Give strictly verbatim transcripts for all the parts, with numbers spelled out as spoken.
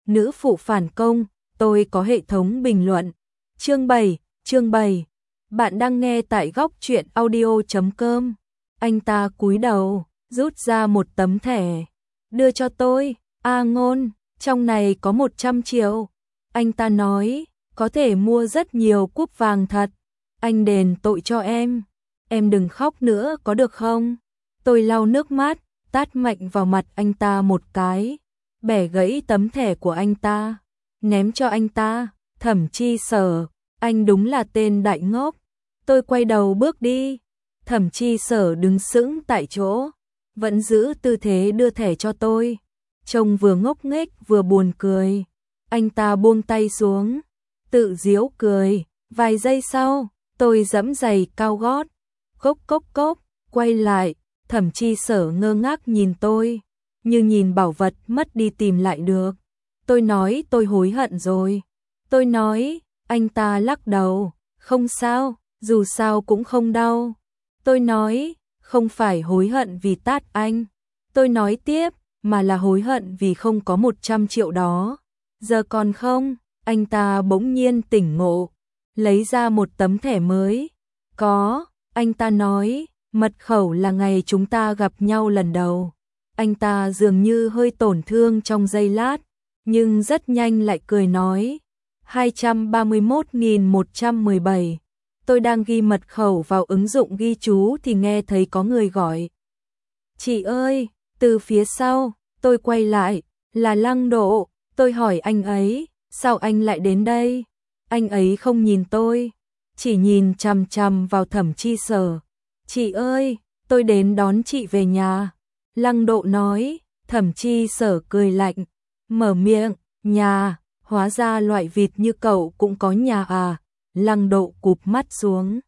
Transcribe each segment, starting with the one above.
nữ phụ phản công, tôi có hệ thống bình luận. Chương bảy, chương bảy. Bạn đang nghe tại góc truyện audio chấm com. Anh ta cúi đầu, rút ra một tấm thẻ, đưa cho tôi. A Ngôn, trong này có một trăm triệu. Anh ta nói, có thể mua rất nhiều cúp vàng thật. Anh đền tội cho em. Em đừng khóc nữa có được không? Tôi lau nước mắt, tát mạnh vào mặt anh ta một cái, bẻ gãy tấm thẻ của anh ta, ném cho anh ta. Thẩm Chi Sở, anh đúng là tên đại ngốc. Tôi quay đầu bước đi. Thẩm Chi Sở đứng sững tại chỗ, vẫn giữ tư thế đưa thẻ cho tôi, trông vừa ngốc nghếch vừa buồn cười. Anh ta buông tay xuống, tự giễu cười. Vài giây sau, tôi giẫm giày cao gót, cốc cốc cốc, quay lại. Thẩm Chi Sở ngơ ngác nhìn tôi, như nhìn bảo vật mất đi tìm lại được. Tôi nói tôi hối hận rồi. Tôi nói, anh ta lắc đầu, không sao, dù sao cũng không đau. Tôi nói, không phải hối hận vì tát anh. Tôi nói tiếp, mà là hối hận vì không có một trăm triệu đó. Giờ còn không? Anh ta bỗng nhiên tỉnh ngộ, lấy ra một tấm thẻ mới. Có, anh ta nói, mật khẩu là ngày chúng ta gặp nhau lần đầu. Anh ta dường như hơi tổn thương trong giây lát, nhưng rất nhanh lại cười nói, hai trăm ba mươi mốt nghìn một trăm mười bảy. Tôi đang ghi mật khẩu vào ứng dụng ghi chú thì nghe thấy có người gọi. Chị ơi, từ phía sau. Tôi quay lại, là Lăng Độ. Tôi hỏi anh ấy, sao anh lại đến đây? Anh ấy không nhìn tôi, chỉ nhìn chằm chằm vào Thẩm Chi Sở. Chị ơi, tôi đến đón chị về nhà. Lăng Độ nói. Thẩm Chi Sở cười lạnh, mở miệng, nhà, hóa ra loại vịt như cậu cũng có nhà à? Lăng Độ cụp mắt xuống,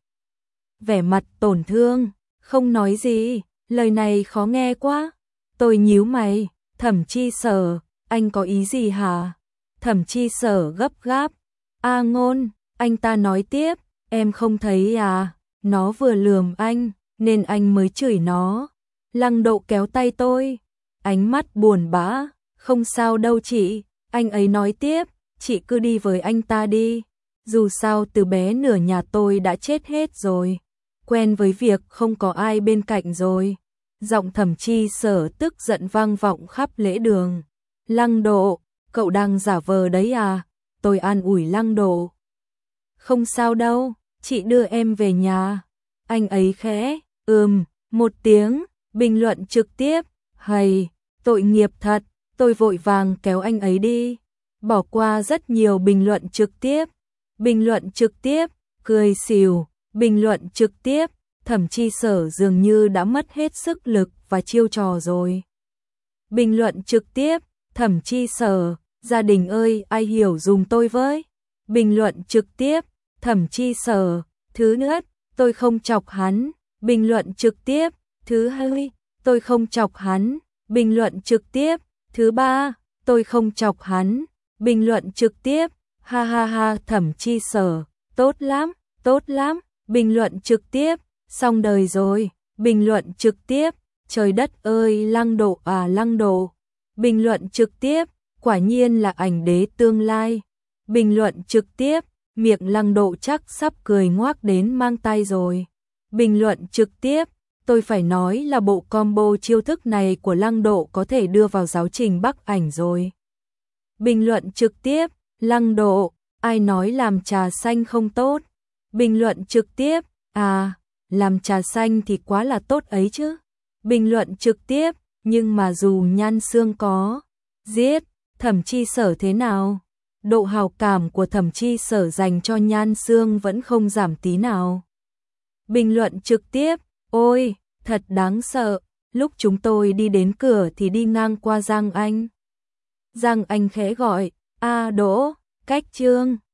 vẻ mặt tổn thương, không nói gì. Lời này khó nghe quá. Tôi nhíu mày. Thẩm Chi Sở, anh có ý gì hả? Thẩm Chi Sở gấp gáp. A Ngôn, anh ta nói tiếp, em không thấy à? Nó vừa lườm anh, nên anh mới chửi nó. Lăng Độ kéo tay tôi, ánh mắt buồn bã. Không sao đâu chị. Anh ấy nói tiếp, chị cứ đi với anh ta đi. Dù sao từ bé nửa nhà tôi đã chết hết rồi, quen với việc không có ai bên cạnh rồi. Giọng Thẩm Chi Sở tức giận vang vọng khắp lễ đường. Lăng Độ, cậu đang giả vờ đấy à? Tôi an ủi Lăng Độ. Không sao đâu, chị đưa em về nhà. Anh ấy khẽ, ừm, một tiếng, bình luận trực tiếp. Hầy, tội nghiệp thật. Tôi vội vàng kéo anh ấy đi, bỏ qua rất nhiều bình luận trực tiếp. Bình luận trực tiếp, cười xỉu. Bình luận trực tiếp, Thẩm Chi Sở dường như đã mất hết sức lực và chiêu trò rồi. Bình luận trực tiếp, Thẩm Chi Sở, gia đình ơi ai hiểu dùm tôi với. Bình luận trực tiếp, Thẩm Chi Sở, thứ nhất, tôi không chọc hắn. Bình luận trực tiếp, thứ hai, tôi không chọc hắn. Bình luận trực tiếp, thứ ba, tôi không chọc hắn. Bình luận trực tiếp, ha ha ha. Thẩm Chi Sở, tốt lắm, tốt lắm. Bình luận trực tiếp, xong đời rồi. Bình luận trực tiếp, trời đất ơi Lăng Độ à Lăng Độ. Bình luận trực tiếp, quả nhiên là ảnh đế tương lai. Bình luận trực tiếp, miệng Lăng Độ chắc sắp cười ngoác đến mang tay rồi. Bình luận trực tiếp, tôi phải nói là bộ combo chiêu thức này của Lăng Độ có thể đưa vào giáo trình Bắc ảnh rồi. Bình luận trực tiếp, Lăng Độ, ai nói làm trà xanh không tốt? Bình luận trực tiếp, à, làm trà xanh thì quá là tốt ấy chứ. Bình luận trực tiếp, nhưng mà dù Nhan Xương có giết Thẩm Chi Sở thế nào, độ hào cảm của Thẩm Chi Sở dành cho Nhan Xương vẫn không giảm tí nào. Bình luận trực tiếp, ôi, thật đáng sợ. Lúc chúng tôi đi đến cửa thì đi ngang qua Giang Anh. Giang Anh khẽ gọi, a Đỗ, cách Trương.